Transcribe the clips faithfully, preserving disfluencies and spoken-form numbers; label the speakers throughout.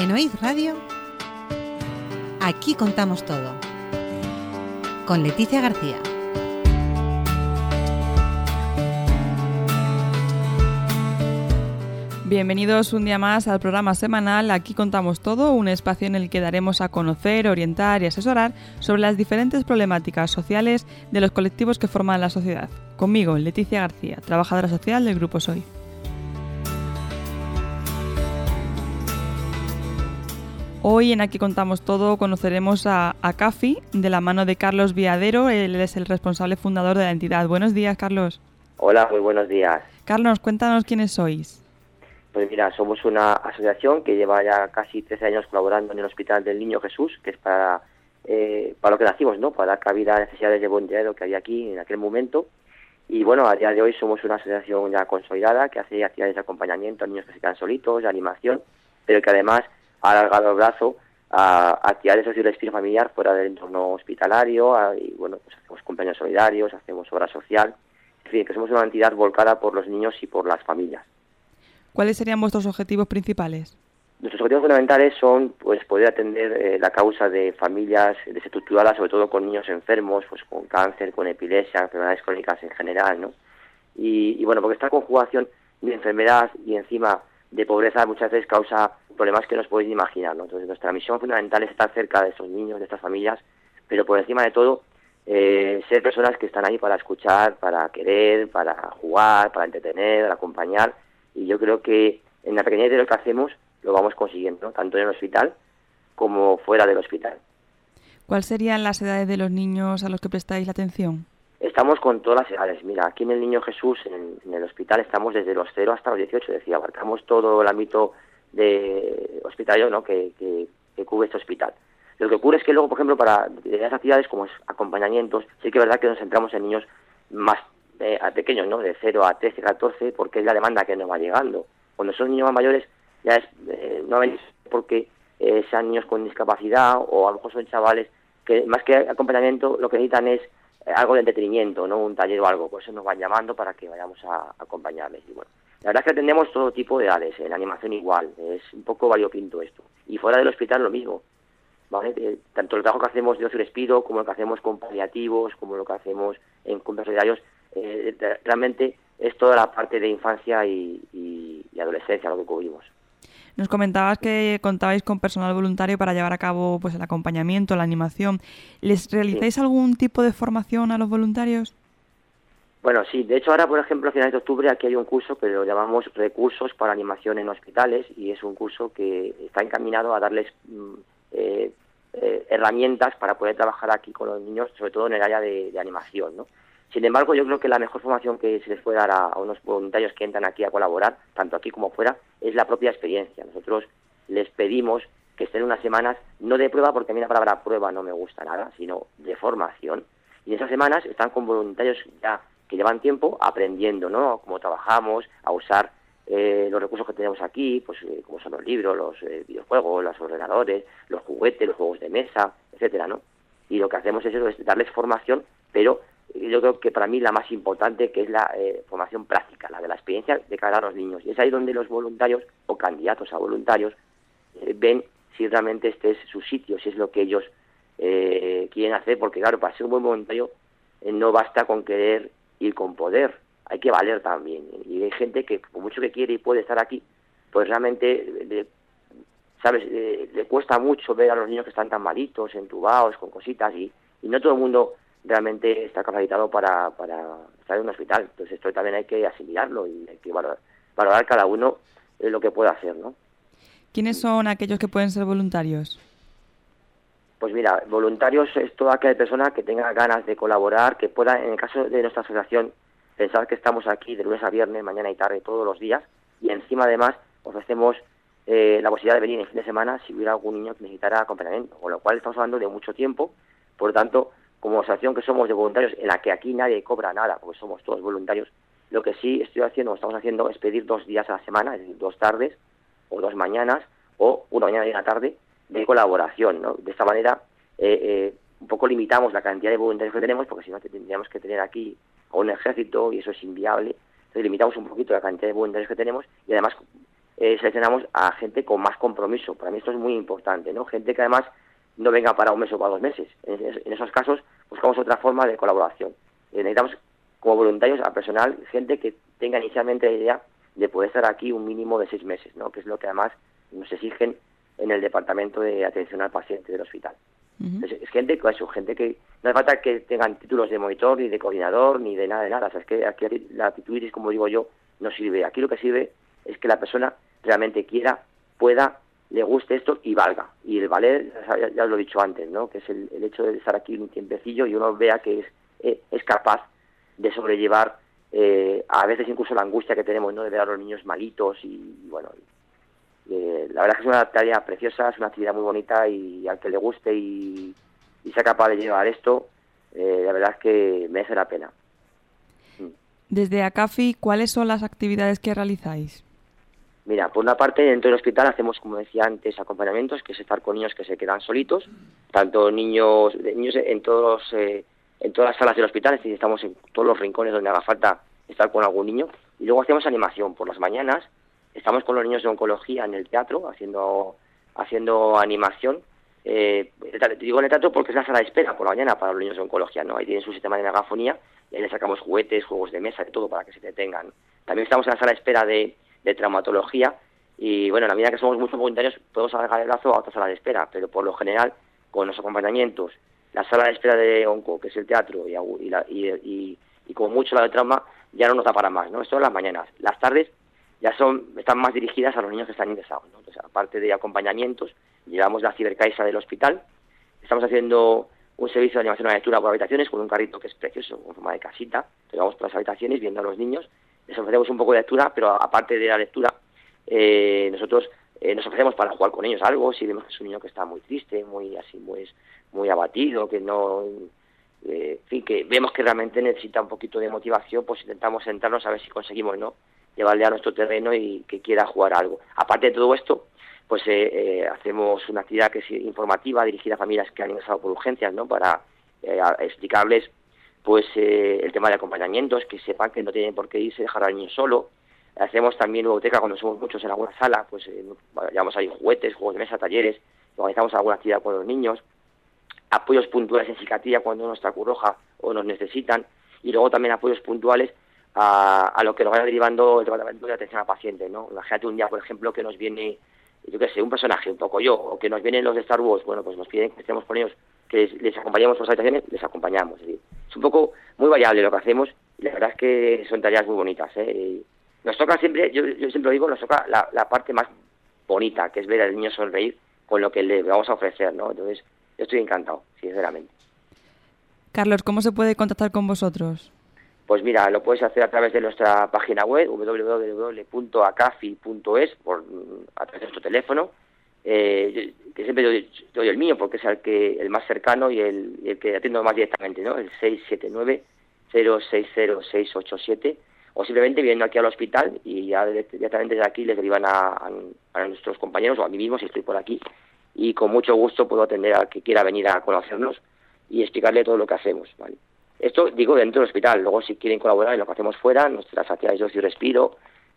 Speaker 1: En Oíd Radio, aquí contamos todo. Con Leticia García.
Speaker 2: Bienvenidos un día más al programa semanal Aquí contamos todo, un espacio en el que daremos a conocer, orientar y asesorar sobre las diferentes problemáticas sociales de los colectivos que forman la sociedad. Conmigo, Leticia García, trabajadora social del Grupo Soy. Hoy en Aquí contamos todo conoceremos a, a CAFI de la mano de Carlos Viadero. Él es el responsable fundador de la entidad. Buenos días, Carlos.
Speaker 3: Hola, muy buenos días.
Speaker 2: Carlos, cuéntanos quiénes sois.
Speaker 3: Pues mira, somos una asociación que lleva ya casi trece años colaborando en el Hospital del Niño Jesús, que es para eh, para lo que nacimos, ¿no? Para dar cabida a necesidades de voluntariado que había aquí en aquel momento. Y bueno, a día de hoy somos una asociación ya consolidada que hace actividades de acompañamiento a niños que se quedan solitos, de animación, pero que además ha alargado el brazo a actividades de socio familiar fuera del entorno hospitalario, a, y bueno, pues hacemos cumpleaños solidarios, hacemos obra social, en fin, que somos una entidad volcada por los niños y por las familias.
Speaker 2: ¿Cuáles serían vuestros objetivos principales?
Speaker 3: Nuestros objetivos fundamentales son pues poder atender eh, la causa de familias desestructuradas, sobre todo con niños enfermos, pues con cáncer, con epilepsia, enfermedades crónicas en general, ¿no? Y, y bueno, porque esta conjugación de enfermedad y encima de pobreza muchas veces causa problemas que no os podéis imaginar, ¿no? Entonces nuestra misión fundamental es estar cerca de estos niños, de estas familias, pero por encima de todo eh, ser personas que están ahí para escuchar, para querer, para jugar, para entretener, para acompañar. Y yo creo que en la pequeñez de lo que hacemos lo vamos consiguiendo, ¿no? Tanto en el hospital como fuera del hospital.
Speaker 2: ¿Cuáles serían las edades de los niños a los que prestáis la atención?
Speaker 3: Estamos con todas las edades. Mira, aquí en el Niño Jesús, en, en el hospital, estamos desde los cero hasta los dieciocho, es decir, abarcamos todo el ámbito de hospitalario, ¿no? que, que, que cubre este hospital. Lo que ocurre es que luego, por ejemplo, para las actividades como es acompañamientos, sí que es verdad que nos centramos en niños más Eh, a pequeños, ¿no? De cero a trece, catorce, porque es la demanda que nos va llegando. Cuando son niños más mayores, ya es eh, no ven porque eh, sean niños con discapacidad o a lo mejor son chavales que más que acompañamiento lo que necesitan es eh, algo de entretenimiento, ¿no? Un taller o algo. Por eso nos van llamando para que vayamos a, a acompañarles. Y bueno, la verdad es que atendemos todo tipo de edades, en la animación igual, es un poco variopinto esto. Y fuera del hospital lo mismo, ¿vale? Eh, tanto el trabajo que hacemos de ocio despido, como lo que hacemos con paliativos, como lo que hacemos en cumpleaños solidarios. Eh, realmente es toda la parte de infancia y, y, y adolescencia lo que cubrimos.
Speaker 2: Nos comentabas que contabais con personal voluntario para llevar a cabo pues el acompañamiento, la animación. ¿Les realizáis sí. algún tipo de formación a los voluntarios?
Speaker 3: Bueno, sí. De hecho, ahora, por ejemplo, a finales de octubre aquí hay un curso que lo llamamos Recursos para Animación en Hospitales y es un curso que está encaminado a darles eh, eh, herramientas para poder trabajar aquí con los niños, sobre todo en el área de, de animación, ¿no? Sin embargo, yo creo que la mejor formación que se les puede dar a, a unos voluntarios que entran aquí a colaborar, tanto aquí como fuera, es la propia experiencia. Nosotros les pedimos que estén unas semanas, no de prueba, porque a mí la palabra prueba no me gusta nada, sino de formación. Y en esas semanas están con voluntarios ya que llevan tiempo aprendiendo, ¿no? Cómo trabajamos, a usar eh, los recursos que tenemos aquí, pues eh, como son los libros, los eh, videojuegos, los ordenadores, los juguetes, los juegos de mesa, etcétera, ¿no? Y lo que hacemos es, eso, es darles formación, pero yo creo que para mí la más importante, que es la eh, formación práctica, la de la experiencia de cara a los niños. Y es ahí donde los voluntarios o candidatos a voluntarios eh, ven si realmente este es su sitio, si es lo que ellos eh, quieren hacer, porque claro, para ser un buen voluntario eh, no basta con querer ir con poder, hay que valer también. Y hay gente que por mucho que quiere y puede estar aquí, pues realmente le, sabes eh, le cuesta mucho ver a los niños que están tan malitos, entubados, con cositas, y, y no todo el mundo realmente está capacitado para, para estar en un hospital. Entonces esto también hay que asimilarlo y hay que valorar, valorar cada uno eh, lo que puede hacer, ¿no?
Speaker 2: ¿Quiénes son aquellos que pueden ser voluntarios?
Speaker 3: Pues mira, voluntarios es toda aquella persona que tenga ganas de colaborar, que pueda, en el caso de nuestra asociación, pensar que estamos aquí de lunes a viernes, mañana y tarde, todos los días, y encima además ofrecemos eh, la posibilidad de venir en fin de semana si hubiera algún niño que necesitara acompañamiento, con lo cual estamos hablando de mucho tiempo. Por lo tanto, como asociación que somos de voluntarios, en la que aquí nadie cobra nada, porque somos todos voluntarios, lo que sí estoy haciendo, o estamos haciendo, es pedir dos días a la semana, es decir, dos tardes, o dos mañanas, o una mañana y una tarde, de colaboración, ¿no? De esta manera, eh, eh, un poco limitamos la cantidad de voluntarios que tenemos, porque si no tendríamos que tener aquí a un ejército, y eso es inviable. Entonces limitamos un poquito la cantidad de voluntarios que tenemos, y además eh, seleccionamos a gente con más compromiso. Para mí esto es muy importante, ¿no? Gente que además no venga para un mes o para dos meses. En, en esos casos buscamos otra forma de colaboración. Eh, necesitamos como voluntarios a personal, gente que tenga inicialmente la idea de poder estar aquí un mínimo de seis meses, ¿no? Que es lo que además nos exigen en el departamento de atención al paciente del hospital. Uh-huh. Entonces, es gente, eso, gente que no hace falta que tengan títulos de monitor, ni de coordinador, ni de nada de nada. O sea, es que aquí la titulitis, como digo yo, no sirve. Aquí lo que sirve es que la persona realmente quiera, pueda, le guste esto y valga. Y el valer, ya, ya os lo he dicho antes, ¿no? Que es el, el hecho de estar aquí un tiempecillo y uno vea que es, eh, es capaz de sobrellevar eh, a veces incluso la angustia que tenemos, ¿no? De ver a los niños malitos y, y bueno... Eh, la verdad es que es una tarea preciosa, es una actividad muy bonita y al que le guste y, y sea capaz de llevar esto, eh, la verdad es que merece la pena.
Speaker 2: Desde ACAFI, ¿cuáles son las actividades que realizáis?
Speaker 3: Mira, por una parte, dentro del hospital hacemos, como decía antes, acompañamientos, que es estar con niños que se quedan solitos, tanto niños niños en todos eh, en todas las salas del hospital, es decir, estamos en todos los rincones donde haga falta estar con algún niño, y luego hacemos animación por las mañanas. Estamos con los niños de oncología en el teatro, haciendo haciendo animación. Eh, digo en el teatro porque es la sala de espera por la mañana para los niños de oncología, ¿no? Ahí tienen su sistema de megafonía y ahí les sacamos juguetes, juegos de mesa, de todo para que se detengan. También estamos en la sala de espera de, de traumatología y, bueno, a la medida que somos muchos voluntarios podemos alargar el brazo a otra sala de espera, pero por lo general, con los acompañamientos, la sala de espera de onco, que es el teatro, y, y, la, y, y, y como mucho la de trauma, ya no nos da para más, ¿no? Esto en las mañanas. Las tardes ya son están más dirigidas a los niños que están ingresados, ¿no? Entonces, aparte de acompañamientos, llevamos la cibercaixa del hospital, estamos haciendo un servicio de animación a la lectura por habitaciones con un carrito que es precioso, con forma de casita, entonces vamos por las habitaciones viendo a los niños, les ofrecemos un poco de lectura, pero aparte de la lectura, eh, nosotros eh, nos ofrecemos para jugar con ellos algo, si vemos que es un niño que está muy triste, muy así, muy, muy abatido, que no... Eh, en fin, que vemos que realmente necesita un poquito de motivación, pues intentamos sentarnos a ver si conseguimos, ¿no?, llevarle a nuestro terreno y que quiera jugar algo. Aparte de todo esto, pues eh, eh, hacemos una actividad que es informativa dirigida a familias que han ingresado por urgencias, ¿no?, para eh, explicarles pues eh, el tema de acompañamientos, que sepan que no tienen por qué irse, dejar al niño solo. Hacemos también ludoteca cuando somos muchos en alguna sala, pues eh, llevamos ahí juguetes, juegos de mesa, talleres, organizamos alguna actividad con los niños, apoyos puntuales en psiquiatría cuando nos está Cruz Roja o nos necesitan, y luego también apoyos puntuales a, a lo que nos vaya derivando el departamento de atención al paciente, ¿no? Imagínate un día, por ejemplo, que nos viene, yo qué sé, un personaje, un poco yo, o que nos vienen los de Star Wars, bueno, pues nos piden que estemos con ellos, que les, les acompañemos por las habitaciones, les acompañamos. Es decir, es un poco muy variable lo que hacemos, y la verdad es que son tareas muy bonitas, ¿eh? Y nos toca siempre, yo, yo siempre lo digo, nos toca la, la parte más bonita, que es ver al niño sonreír con lo que le vamos a ofrecer, ¿no? Entonces, yo estoy encantado, sinceramente.
Speaker 2: Carlos, ¿cómo se puede contactar con vosotros?
Speaker 3: Pues mira, lo puedes hacer a través de nuestra página web, doble u doble u doble u punto acafi punto es, por, a través de nuestro teléfono, eh, que siempre doy, doy el mío porque es el que el más cercano y el, el que atiendo más directamente, ¿no? El seis siete nueve, cero seis cero seis ocho siete, o simplemente viendo aquí al hospital y ya directamente de aquí les derivan a, a, a nuestros compañeros o a mí mismo si estoy por aquí, y con mucho gusto puedo atender al que quiera venir a conocernos y explicarle todo lo que hacemos, ¿vale? Esto digo dentro del hospital. Luego, si quieren colaborar en lo que hacemos fuera, nuestras actividades de ocio y respiro,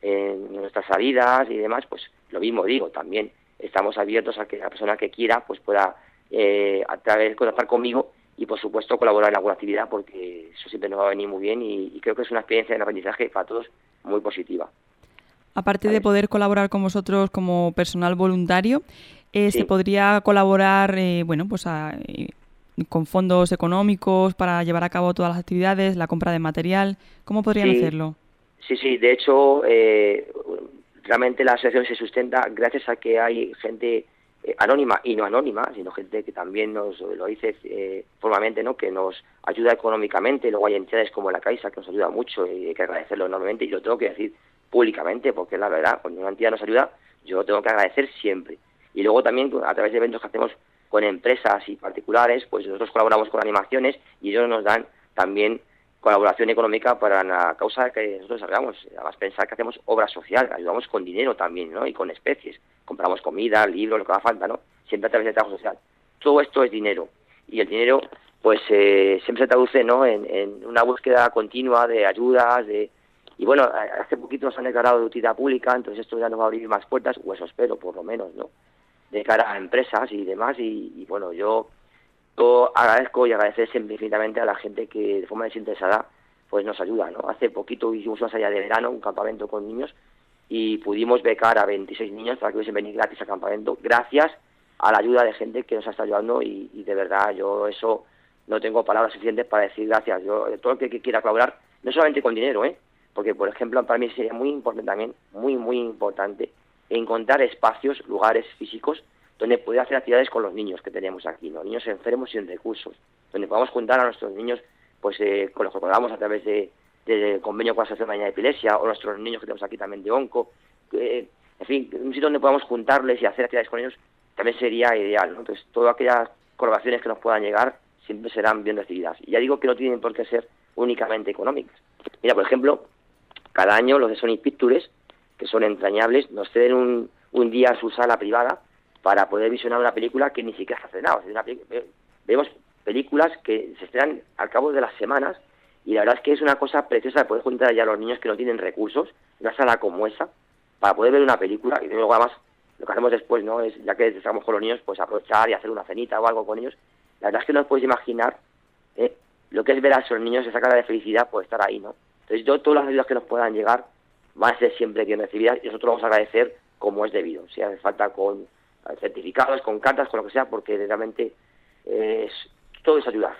Speaker 3: en nuestras salidas y demás, pues lo mismo digo, también estamos abiertos a que la persona que quiera pues pueda eh, a través contactar conmigo y, por supuesto, colaborar en alguna actividad, porque eso siempre nos va a venir muy bien y, y creo que es una experiencia de aprendizaje para todos muy positiva.
Speaker 2: Aparte de poder colaborar con vosotros como personal voluntario, eh,
Speaker 3: sí.
Speaker 2: ¿se podría colaborar eh, bueno, pues a... Eh, con fondos económicos para llevar a cabo todas las actividades, la compra de material? ¿Cómo podrían
Speaker 3: sí,
Speaker 2: hacerlo? Sí,
Speaker 3: sí, de hecho, eh, realmente la asociación se sustenta gracias a que hay gente eh, anónima y no anónima, sino gente que también nos lo dice eh, formalmente, ¿no?, que nos ayuda económicamente. Luego hay entidades como la Caixa que nos ayuda mucho y hay que agradecerlo enormemente, y lo tengo que decir públicamente porque es la verdad. Cuando una entidad nos ayuda, yo lo tengo que agradecer siempre. Y luego también a través de eventos que hacemos con empresas y particulares, pues nosotros colaboramos con animaciones y ellos nos dan también colaboración económica para la causa que nosotros hagamos. Además, pensar que hacemos obra social, ayudamos con dinero también, ¿no?, y con especies. Compramos comida, libros, lo que haga falta, ¿no?, siempre a través del trabajo social. Todo esto es dinero, y el dinero pues eh, siempre se traduce, ¿no?, en, en una búsqueda continua de ayudas, de Y bueno, hace poquito nos han declarado de utilidad pública, entonces esto ya nos va a abrir más puertas, o eso espero, por lo menos, ¿no? De cara a empresas y demás, y, y bueno, yo, yo agradezco y agradecer siempre infinitamente a la gente que de forma desinteresada pues nos ayuda, ¿no? Hace poquito hicimos una salida de verano, un campamento con niños, y pudimos becar a veintiséis niños para que hubiesen venido gratis al campamento, gracias a la ayuda de gente que nos ha estado ayudando, y, y de verdad yo eso no tengo palabras suficientes para decir gracias. Yo, todo el que, que quiera colaborar, no solamente con dinero, ¿eh? Porque, por ejemplo, para mí sería muy importante también, muy, muy importante, encontrar espacios, lugares físicos, donde poder hacer actividades con los niños que tenemos aquí, ¿no? Niños enfermos sin recursos, donde podamos juntar a nuestros niños, pues eh, con los que colabamos a través de, de, de convenio con la Asociación Mañana de Epilepsia, o nuestros niños que tenemos aquí también de onco, eh, en fin, un sitio donde podamos juntarles y hacer actividades con ellos también sería ideal, ¿no? Entonces, todas aquellas colaboraciones que nos puedan llegar siempre serán bien recibidas. Y ya digo que no tienen por qué ser únicamente económicas. Mira, por ejemplo, cada año los de Sony Pictures, que son entrañables, nos ceden un, un día a su sala privada para poder visionar una película que ni siquiera se ha estrenado. Es decir, una peli- vemos películas que se estrenan al cabo de las semanas, y la verdad es que es una cosa preciosa de poder juntar allá a los niños que no tienen recursos, en una sala como esa, para poder ver una película, y luego además lo que hacemos después, ¿no?, es, ya que estamos con los niños, pues aprovechar y hacer una cenita o algo con ellos. La verdad es que no os podéis imaginar ¿eh? lo que es ver a esos niños, esa cara de felicidad por estar ahí, ¿no? Entonces, yo, todas las ayudas que nos puedan llegar van a ser siempre bien recibidas, y nosotros vamos a agradecer como es debido, si hace falta con certificados, con cartas, con lo que sea, porque realmente eh, es, todo es ayudar,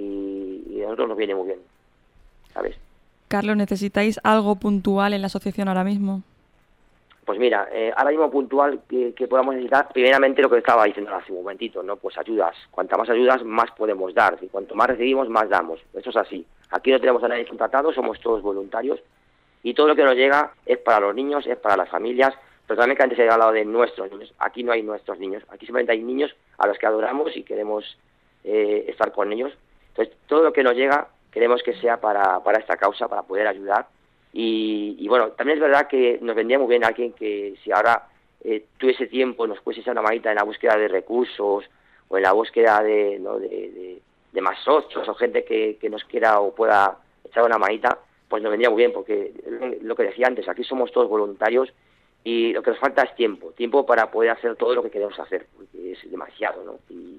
Speaker 3: y, y a nosotros nos viene muy bien, ¿sabes?
Speaker 2: Carlos, ¿necesitáis algo puntual en la asociación ahora mismo?
Speaker 3: Pues mira, eh, ahora mismo puntual que, que podamos necesitar, primeramente lo que estaba diciendo hace un momentito, ¿no? Pues ayudas. Cuanta más ayudas, más podemos dar. Y cuanto más recibimos, más damos. Eso es así. Aquí no tenemos a nadie contratado, somos todos voluntarios, y todo lo que nos llega es para los niños, es para las familias, pero también que antes he hablado de nuestros niños. Aquí no hay nuestros niños, aquí simplemente hay niños a los que adoramos y queremos eh, estar con ellos. Entonces, todo lo que nos llega queremos que sea para, para esta causa, para poder ayudar. Y, y bueno, también es verdad que nos vendría muy bien alguien que, si ahora eh, tuviese tiempo, nos pudiese echar una manita en la búsqueda de recursos, o en la búsqueda de, ¿no?, de, de, de más socios, o gente que, que nos quiera o pueda echar una manita, pues nos vendría muy bien, porque lo que decía antes, aquí somos todos voluntarios, y lo que nos falta es tiempo, tiempo para poder hacer todo lo que queremos hacer, porque es demasiado, ¿no? Y,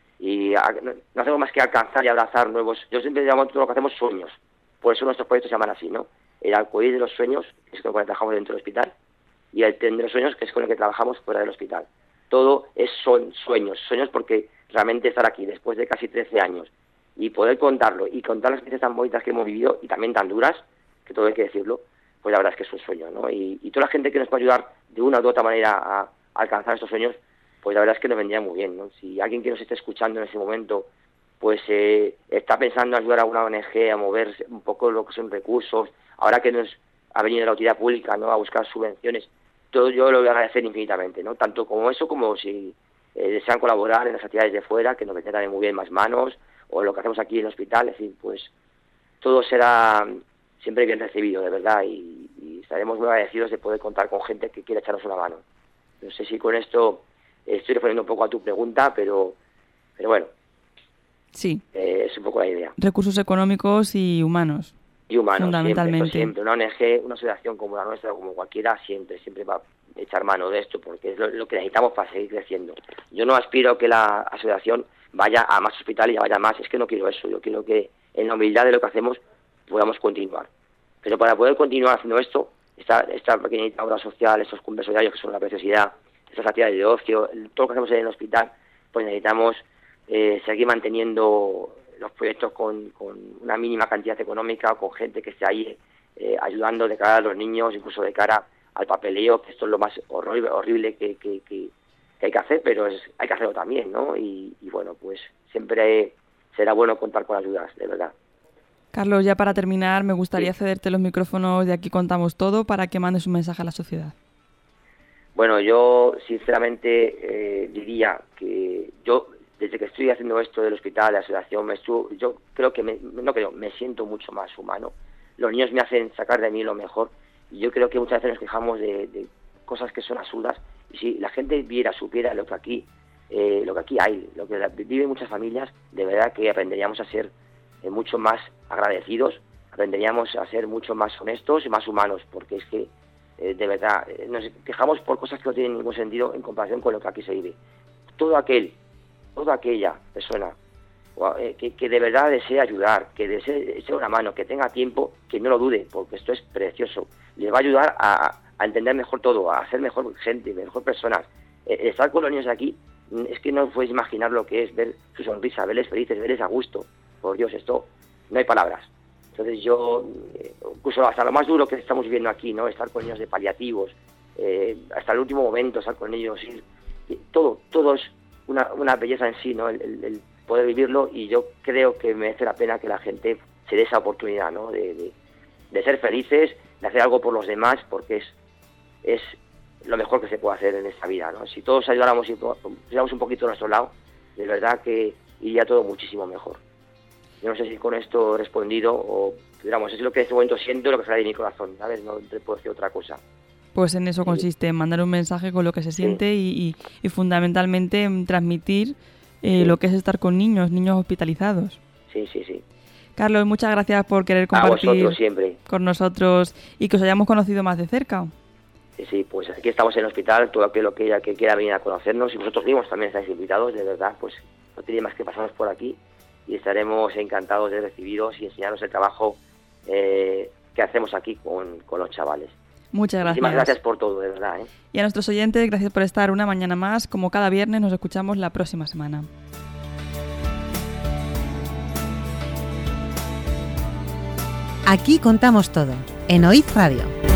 Speaker 3: y a, no, no hacemos más que alcanzar y abrazar nuevos, yo siempre llamo todo lo que hacemos sueños, por eso nuestros proyectos se llaman así, ¿no? El arcoíris de los sueños, que es con el que trabajamos dentro del hospital, y el tren de los sueños, que es con el que trabajamos fuera del hospital. Todo es son sueños, sueños porque realmente estar aquí después de casi trece años y poder contarlo, y contar las experiencias tan bonitas que hemos vivido, y también tan duras, que todo hay que decirlo, pues la verdad es que es un sueño, ¿no? Y, y toda la gente que nos puede ayudar de una u otra manera a, a alcanzar estos sueños, pues la verdad es que nos vendría muy bien, ¿no? Si alguien que nos esté escuchando en ese momento pues eh, está pensando en ayudar a una O N Ge a mover un poco lo que son recursos, ahora que nos ha venido la utilidad pública, ¿no?, a buscar subvenciones, todo yo lo voy a agradecer infinitamente, ¿no? Tanto como eso, como si eh, desean colaborar en las actividades de fuera, que nos vendrán también muy bien más manos, o lo que hacemos aquí en el hospital, es decir, pues todo será siempre bien recibido, de verdad, y, y estaremos muy agradecidos de poder contar con gente que quiera echarnos una mano. No sé si con esto eh, estoy respondiendo un poco a tu pregunta, pero, pero bueno.
Speaker 2: Sí.
Speaker 3: Eh, es un poco la idea.
Speaker 2: Recursos económicos y humanos.
Speaker 3: Y humanos,
Speaker 2: fundamentalmente.
Speaker 3: Siempre, siempre. Una O N Ge, una asociación como la nuestra, como cualquiera, siempre, siempre va a echar mano de esto, porque es lo, lo que necesitamos para seguir creciendo. Yo no aspiro a que la asociación vaya a más hospitales y vaya a más, es que no quiero eso. Yo quiero que en la humildad de lo que hacemos podamos continuar. Pero para poder continuar haciendo esto, esta, esta pequeñita obra social, estos conversorios que son la preciosidad, estas actividades de ocio, todo lo que hacemos en el hospital, pues necesitamos eh, seguir manteniendo los proyectos con, con una mínima cantidad económica, con gente que esté ahí eh, ayudando de cara a los niños, incluso de cara al papeleo, que esto es lo más horrible, horrible que, que, que, que hay que hacer, pero es, hay que hacerlo también, ¿no? Y, y bueno, pues siempre será bueno contar con ayudas, de verdad.
Speaker 2: Carlos, ya para terminar, me gustaría
Speaker 3: sí.
Speaker 2: cederte los micrófonos de Aquí Contamos Todo para que mandes un mensaje a la sociedad.
Speaker 3: Bueno, yo sinceramente eh, diría que yo, desde que estoy haciendo esto del hospital, de la asociación, me estuvo, yo creo que, me, no creo, me siento mucho más humano. Los niños me hacen sacar de mí lo mejor, y yo creo que muchas veces nos quejamos de, de cosas que son absurdas, y si la gente viera, supiera lo que aquí, eh, lo que aquí hay, lo que viven muchas familias, de verdad que aprenderíamos a ser eh, mucho más agradecidos, aprenderíamos a ser mucho más honestos y más humanos, porque es que, eh, de verdad, eh, nos quejamos por cosas que no tienen ningún sentido en comparación con lo que aquí se vive. Todo aquel, toda aquella persona eh, que, que de verdad desee ayudar, que desee echar una mano, que tenga tiempo, que no lo dude, porque esto es precioso. Le va a ayudar a, a entender mejor todo, a ser mejor gente, mejor personas. Eh, estar con los niños aquí, es que no puedes imaginar lo que es ver su sonrisa, verles felices, verles a gusto. Por Dios, esto no hay palabras. Entonces yo, eh, incluso hasta lo más duro que estamos viviendo aquí, ¿no? Estar con niños de paliativos, eh, hasta el último momento estar con ellos, ir, todo, todo es una, una belleza en sí, ¿no? El, el, el poder vivirlo, y yo creo que merece la pena que la gente se dé esa oportunidad, ¿no? De, de, de ser felices, de hacer algo por los demás, porque es, es lo mejor que se puede hacer en esta vida, ¿no? Si todos ayudáramos y pusiéramos un poquito a nuestro lado, de verdad que iría todo muchísimo mejor. Yo no sé si con esto he respondido o, digamos, es lo que en este momento siento, lo que sale de mi corazón, ¿sabes? No te puedo decir otra cosa.
Speaker 2: Pues en eso consiste, en mandar un mensaje con lo que se siente, sí. y, y, y fundamentalmente en transmitir eh, sí. lo que es estar con niños, niños hospitalizados.
Speaker 3: Sí, sí, sí.
Speaker 2: Carlos, muchas gracias por querer compartir
Speaker 3: a vosotros siempre
Speaker 2: con nosotros y que os hayamos conocido más de cerca.
Speaker 3: Sí, sí, pues aquí estamos en el hospital, todo aquello que, que quiera venir a conocernos, y vosotros mismos también estáis invitados, de verdad, pues no tiene más que pasarnos por aquí y estaremos encantados de recibiros y enseñaros el trabajo eh, que hacemos aquí con, con los chavales.
Speaker 2: Muchas gracias.
Speaker 3: Muchísimas gracias por todo, de verdad, ¿eh?
Speaker 2: Y a nuestros oyentes, gracias por estar una mañana más. Como cada viernes, nos escuchamos la próxima semana.
Speaker 1: Aquí contamos todo, en O I D Radio.